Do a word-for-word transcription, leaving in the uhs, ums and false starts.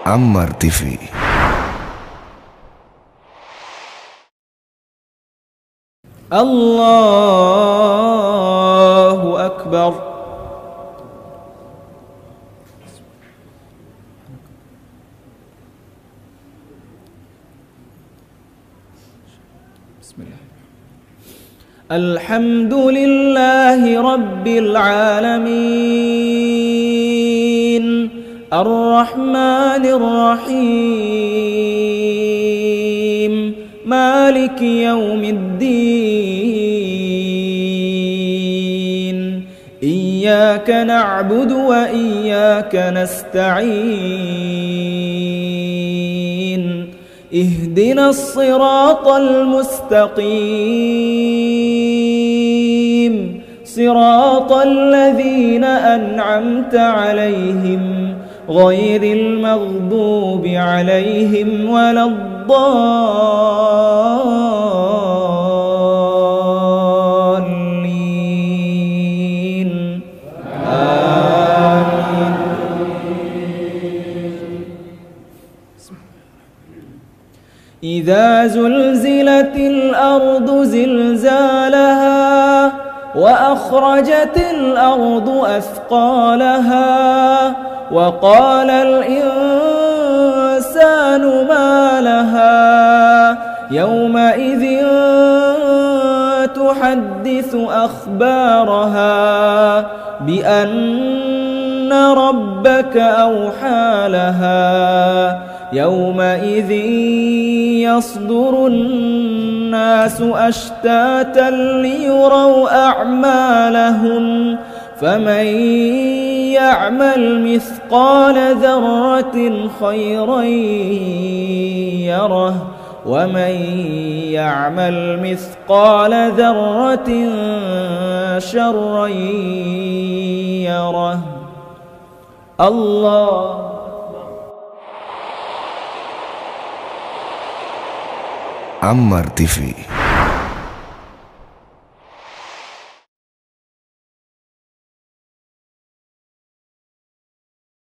Ammar T V. الله أكبر. بسم الله. الحمد لله رب العالمين الرحمن الرحيم مالك يوم الدين إياك نعبد وإياك نستعين اهدنا الصراط المستقيم صراط الذين أنعمت عليهم غير المغضوب عليهم ولا الضالين آمين. إذا زلزلت الأرض زلزالها وأخرجت الأرض أثقالها وقال الإنسان ما لها يومئذ تحدث أخبارها بأن ربك أوحى لها يومئذ يصدر الناس أشتاتا ليروا أعمالهم فمن يعمل مثقال ذرة خيرا يره ومن يعمل مثقال ذرة شرا يره. الله Ammar T V.